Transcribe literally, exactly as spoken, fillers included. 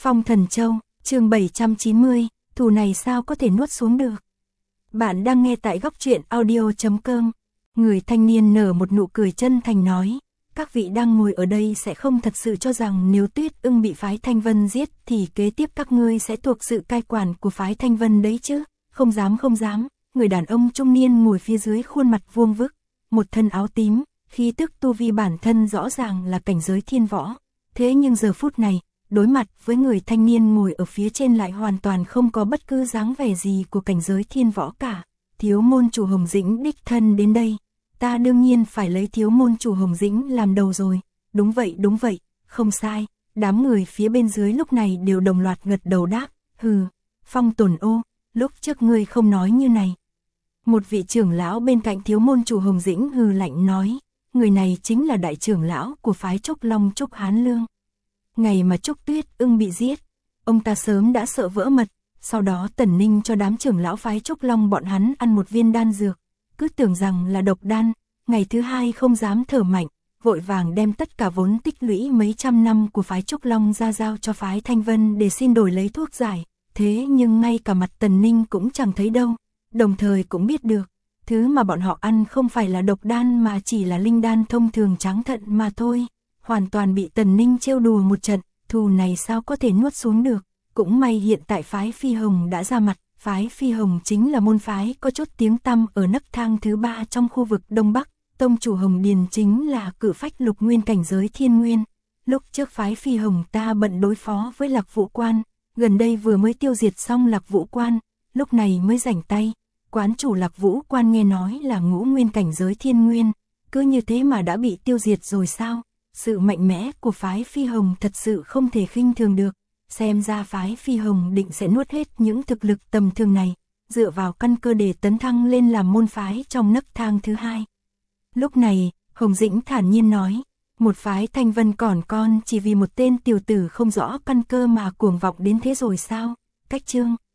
Phong Thần Châu, chương bảy trăm chín mươi, thù này sao có thể nuốt xuống được. Bạn đang nghe tại góc truyện audio chấm com. Người thanh niên nở một nụ cười chân thành nói, các vị đang ngồi ở đây sẽ không thật sự cho rằng nếu Tuyết Ưng bị phái Thanh Vân giết thì kế tiếp các ngươi sẽ thuộc sự cai quản của phái Thanh Vân đấy chứ. Không dám không dám, người đàn ông trung niên ngồi phía dưới khuôn mặt vuông vức, một thân áo tím, khí tức tu vi bản thân rõ ràng là cảnh giới thiên võ. Thế nhưng giờ phút này, đối mặt với người thanh niên ngồi ở phía trên lại hoàn toàn không có bất cứ dáng vẻ gì của cảnh giới thiên võ cả. Thiếu môn chủ Hồng Dĩnh đích thân đến đây, ta đương nhiên phải lấy thiếu môn chủ Hồng Dĩnh làm đầu rồi. Đúng vậy đúng vậy, không sai. Đám người phía bên dưới lúc này đều đồng loạt gật đầu đáp, hừ, Phong Tồn Ô, lúc trước ngươi không nói như này. Một vị trưởng lão bên cạnh thiếu môn chủ Hồng Dĩnh hừ lạnh nói, người này chính là đại trưởng lão của phái Trúc Long Trúc Hán Lương. Ngày mà Trúc Tuyết Ưng bị giết, ông ta sớm đã sợ vỡ mật, sau đó Tần Ninh cho đám trưởng lão phái Trúc Long bọn hắn ăn một viên đan dược, cứ tưởng rằng là độc đan, ngày thứ hai không dám thở mạnh, vội vàng đem tất cả vốn tích lũy mấy trăm năm của phái Trúc Long ra giao cho phái Thanh Vân để xin đổi lấy thuốc giải, thế nhưng ngay cả mặt Tần Ninh cũng chẳng thấy đâu, đồng thời cũng biết được, thứ mà bọn họ ăn không phải là độc đan mà chỉ là linh đan thông thường trắng thận mà thôi. Hoàn toàn bị Tần Ninh trêu đùa một trận, thù này sao có thể nuốt xuống được. Cũng may hiện tại phái Phi Hồng đã ra mặt, phái Phi Hồng chính là môn phái có chút tiếng tăm ở nấc thang thứ ba trong khu vực Đông Bắc. Tông chủ Hồng Điền chính là cự phách lục nguyên cảnh giới thiên nguyên. Lúc trước phái Phi Hồng ta bận đối phó với Lạc Vũ Quan, gần đây vừa mới tiêu diệt xong Lạc Vũ Quan, lúc này mới rảnh tay. Quán chủ Lạc Vũ Quan nghe nói là ngũ nguyên cảnh giới thiên nguyên, cứ như thế mà đã bị tiêu diệt rồi sao? Sự mạnh mẽ của phái Phi Hồng thật sự không thể khinh thường được, xem ra phái Phi Hồng định sẽ nuốt hết những thực lực tầm thường này, dựa vào căn cơ để tấn thăng lên làm môn phái trong nấc thang thứ hai. Lúc này, Hồng Dĩnh thản nhiên nói, một phái Thanh Vân còn con chỉ vì một tên tiểu tử không rõ căn cơ mà cuồng vọng đến thế rồi sao? Cách chương